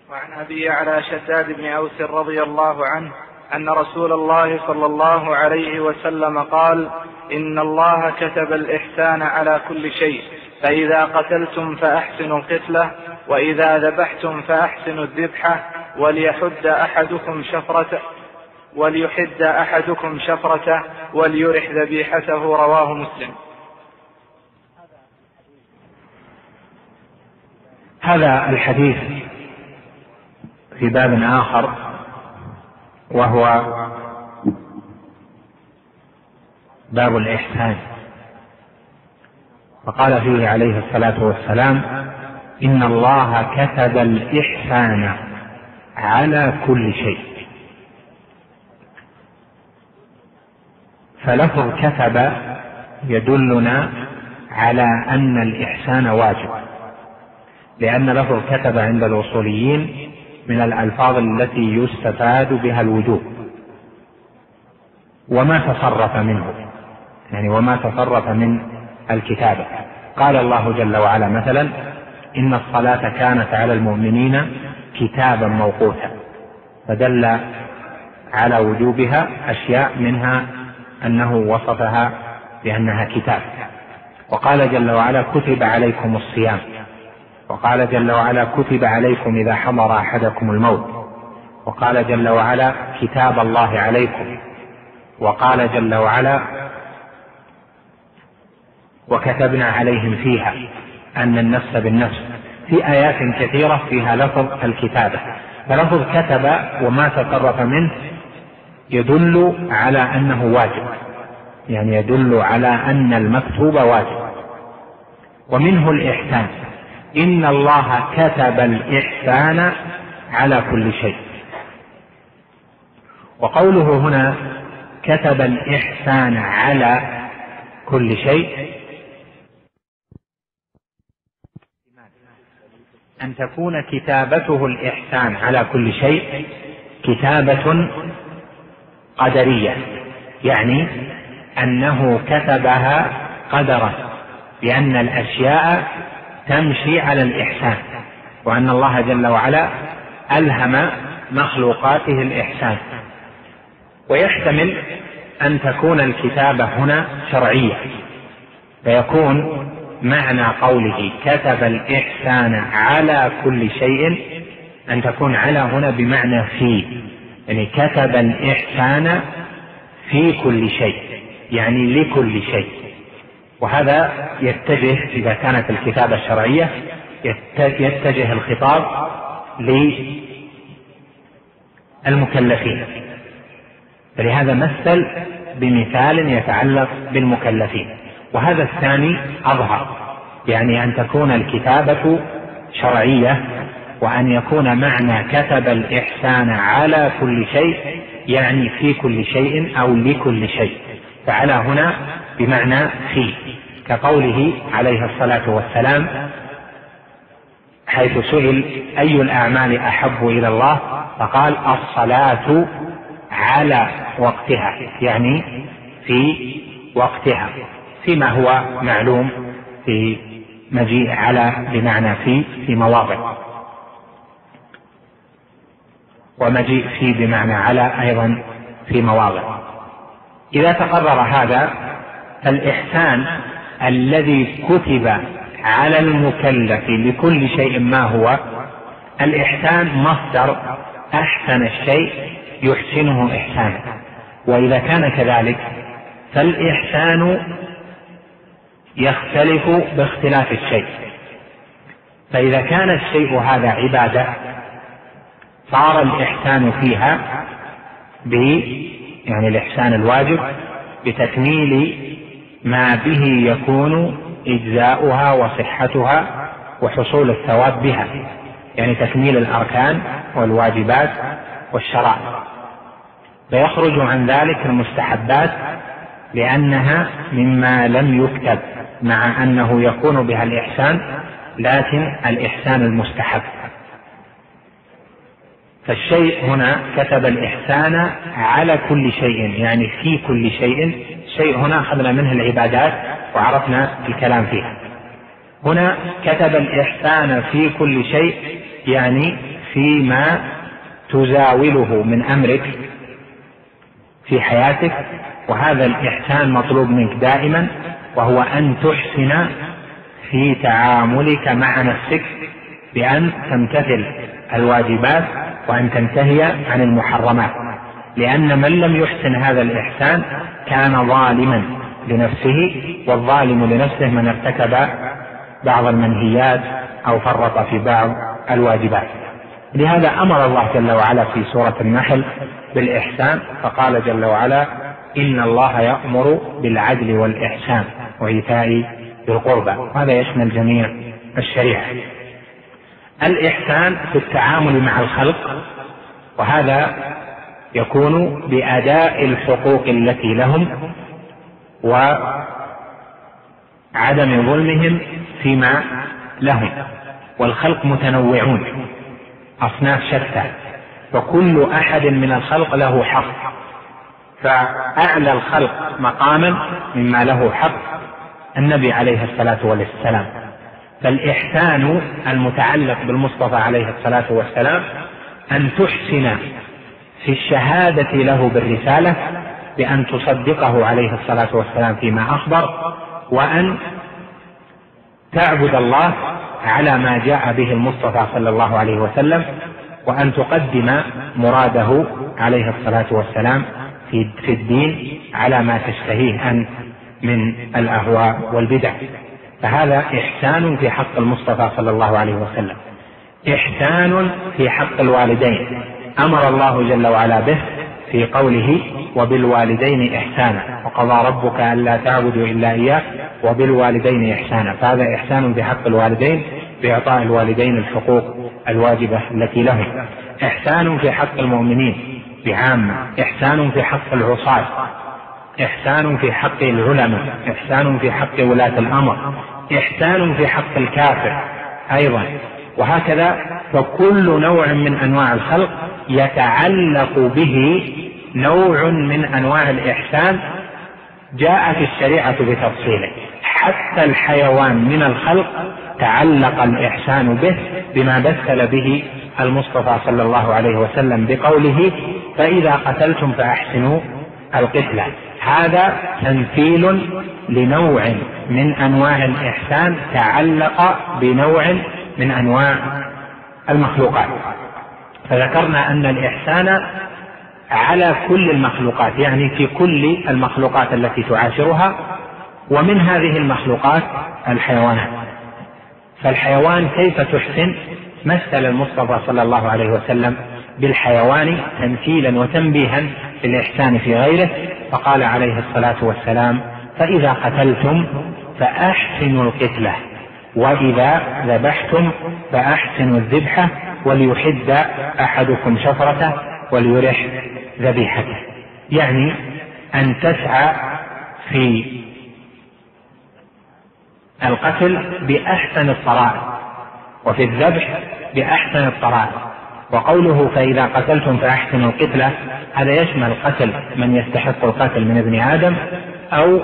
وعن أبي على شداد بن أوس رضي الله عنه أن رسول الله صلى الله عليه وسلم قال: إن الله كتب الإحسان على كل شيء، فإذا قتلتم فأحسنوا القتلة، وإذا ذبحتم فأحسنوا الذبحة، وليحد أحدكم شفرته وليرح ذبيحته. رواه مسلم. هذا الحديث في باب آخر، وهو باب الإحسان، فقال فيه عليه الصلاة والسلام: إن الله كتب الإحسان على كل شيء. فلفظ كتب يدلنا على أن الإحسان واجب، لأن لفظ كتب عند الأصوليين من الألفاظ التي يستفاد بها الوجوب، وما تصرف منه، يعني وما تصرف من الكتابة. قال الله جل وعلا مثلا: إن الصلاة كانت على المؤمنين كتابا موقوتا، فدل على وجوبها أشياء، منها أنه وصفها بأنها كتاب. وقال جل وعلا: كتب عليكم الصيام. وقال جل وعلا: كتب عليكم إذا حضر أحدكم الموت. وقال جل وعلا: كتاب الله عليكم. وقال جل وعلا: وكتبنا عليهم فيها أن النفس بالنفس. في آيات كثيرة فيها لفظ الكتابة. فلفظ كتب وما تصرف منه يدل على أنه واجب، يعني يدل على أن المكتوب واجب. ومنه الإحسان: إن الله كتب الإحسان على كل شيء. وقوله هنا كتب الإحسان على كل شيء، أن تكون كتابته الإحسان على كل شيء كتابة قدرية، يعني أنه كتبها قدرا، بأن الأشياء تمشي على الإحسان، وأن الله جل وعلا ألهم مخلوقاته الإحسان. ويحتمل أن تكون الكتابة هنا شرعية، فيكون معنى قوله كتب الإحسان على كل شيء أن تكون على هنا بمعنى في، يعني كتب الإحسان في كل شيء، يعني لكل شيء. وهذا يتجه، إذا كانت الكتابة الشرعية يتجه الخطاب للمكلفين، فلهذا مثل بمثال يتعلق بالمكلفين. وهذا الثاني أظهر، يعني أن تكون الكتابة شرعية، وأن يكون معنى كتب الإحسان على كل شيء يعني في كل شيء أو لكل شيء. فعلى هنا بمعنى في، كقوله عليه الصلاة والسلام حيث سئل أي الأعمال أحب إلى الله فقال: الصلاة على وقتها، يعني في وقتها، فيما هو معلوم في مجيء على بمعنى في مواضع، ومجيء في بمعنى على أيضا في مواضع. إذا تقرر هذا، فالإحسان الذي كتب على المكلف لكل شيء ما هو الإحسان مصدر أحسن الشيء يحسنه إحسانا. وإذا كان كذلك فالإحسان يختلف باختلاف الشيء. فإذا كان الشيء هذا عبادة صار الإحسان فيها يعني الإحسان الواجب بتكميل ما به يكون إجزاؤها وصحتها وحصول الثواب بها، يعني تكميل الأركان والواجبات والشرائع. فيخرج عن ذلك المستحبات لأنها مما لم يكتب، مع أنه يكون بها الإحسان، لكن الإحسان المستحب. فالشيء هنا كتب الإحسان على كل شيء، يعني في كل شيء. شيء هنا أخذنا منه العبادات وعرفنا الكلام فيها. هنا كتب الإحسان في كل شيء، يعني فيما تزاوله من أمرك في حياتك، وهذا الإحسان مطلوب منك دائما، وهو أن تحسن في تعاملك مع نفسك بأن تمتثل الواجبات وأن تنتهي عن المحرمات، لأن من لم يحسن هذا الإحسان كان ظالما لنفسه، والظالم لنفسه من ارتكب بعض المنهيات أو فرط في بعض الواجبات. لهذا أمر الله جل وعلا في سورة النحل بالإحسان، فقال جل وعلا: إن الله يأمر بالعدل والإحسان وإيتاء ذي القربى. هذا يشمل جميع الشريعة. الإحسان في التعامل مع الخلق، وهذا يكون بأداء الحقوق التي لهم وعدم ظلمهم فيما لهم. والخلق متنوعون أصناف شتى، وكل أحد من الخلق له حق، فأعلى الخلق مقاما مما له حق النبي عليه الصلاة والسلام. فالإحسان المتعلق بالمصطفى عليه الصلاة والسلام أن تحسن في الشهادة له بالرسالة بأن تصدقه عليه الصلاة والسلام فيما أخبر، وأن تعبد الله على ما جاء به المصطفى صلى الله عليه وسلم، وأن تقدم مراده عليه الصلاة والسلام في الدين على ما تشتهيه أنت من الأهواء والبدع. فهذا إحسان في حق المصطفى صلى الله عليه وسلم. إحسان في حق الوالدين، أمر الله جل وعلا به في قوله: وبالوالدين إحسانا، وقضى ربك ألا تعبدوا إلا إياه وبالوالدين إحسانا. فهذا إحسان في حق الوالدين بإعطاء الوالدين الحقوق الواجبة التي لهم. إحسان في حق المؤمنين بعامة، إحسان في حق العصاة، إحسان في حق العلماء، إحسان في حق ولاة الأمر، إحسان في حق الكافر أيضا، وهكذا. فكل نوع من أنواع الخلق يتعلق به نوع من أنواع الإحسان جاء في الشريعة بتفصيله. حتى الحيوان من الخلق تعلق الإحسان به بما مثل به المصطفى صلى الله عليه وسلم بقوله: فإذا قتلتم فأحسنوا القتلة. هذا تمثيل لنوع من أنواع الإحسان تعلق بنوع من أنواع المخلوقات. فذكرنا أن الإحسان على كل المخلوقات، يعني في كل المخلوقات التي تعاشرها، ومن هذه المخلوقات الحيوانات. فالحيوان كيف تحسن؟ مثل المصطفى صلى الله عليه وسلم بالحيوان تمثيلا وتنبيها بالإحسان في غيره، فقال عليه الصلاة والسلام: فإذا قتلتم فأحسنوا القتلة، وإذا ذبحتم فأحسنوا الذبحة، وليحد أحدكم شفرته وليرح ذبيحته. يعني أن تسعى في القتل بأحسن الطرائق، وفي الذبح بأحسن الطرائق. وقوله فإذا قتلتم فأحسنوا القتلة هذا يشمل قتل من يستحق القتل من ابن آدم أو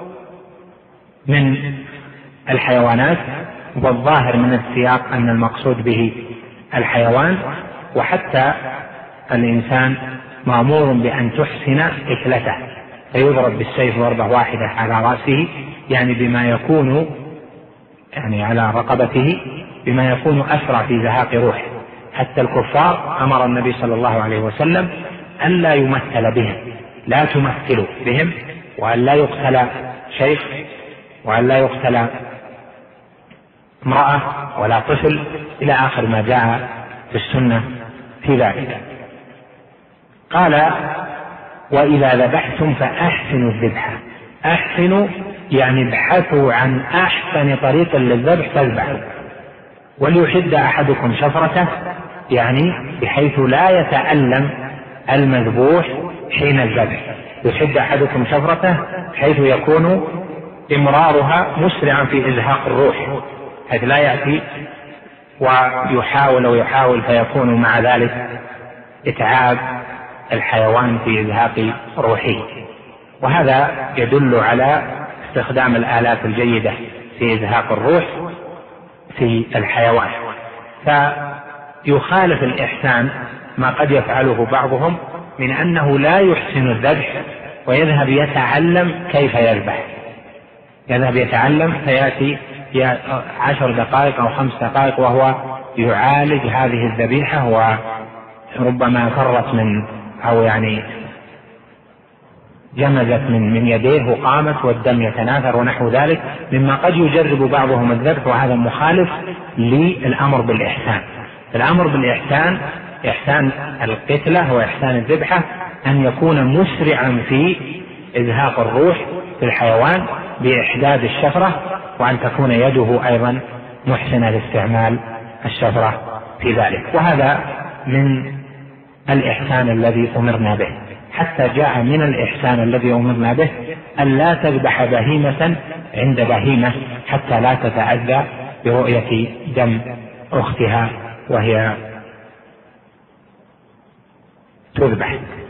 من الحيوانات، والظاهر من السياق أن المقصود به الحيوان. وحتى الإنسان مأمور بأن تحسن قتلته، فيضرب بالسيف ضربة واحدة على رأسه، يعني بما يكون يعني على رقبته بما يكون أسرع في زهاق روحه. حتى الكفار أمر النبي صلى الله عليه وسلم أن لا يمثل بهم، لا تمثلوا بهم، وأن لا يقتل شيخ، وأن لا يقتل امرأة ولا طفل، إلى آخر ما جاء في السنة في ذلك. قال: وإذا ذبحتم فأحسنوا الذبحة. أحسنوا يعني ابحثوا عن أحسن طريق للذبح فاذبحوا. وليحد أحدكم شفرته، يعني بحيث لا يتألم المذبوح حين الذبح. يحد أحدكم شفرته حيث يكون إمرارها مسرعا في إزهاق الروح، حيث لا يأتي ويحاول فيكون مع ذلك إتعاب الحيوان في إزهاق روحه. وهذا يدل على استخدام الآلات الجيدة في إزهاق الروح في الحيوان. يخالف الإحسان ما قد يفعله بعضهم من أنه لا يحسن الذبح ويذهب يتعلم كيف يذبح، يذهب يتعلم فيأتي 10 دقائق أو 5 دقائق وهو يعالج هذه الذبيحة، وربما فرت من أو يعني جمزت من يديه وقامت والدم يتناثر ونحو ذلك مما قد يجرب بعضهم الذبح، وهذا مخالف للأمر بالإحسان. الأمر بالإحسان إحسان القتلة وإحسان الذبحة أن يكون مسرعا في إزهاق الروح في الحيوان بإحداد الشفرة، وأن تكون يده أيضا محسنة لاستعمال الشفرة في ذلك. وهذا من الإحسان الذي أمرنا به، حتى جاء من الإحسان الذي أمرنا به أن لا تذبح بهيمة عند بهيمة حتى لا تتأذى برؤية دم أختها وهي تذبح.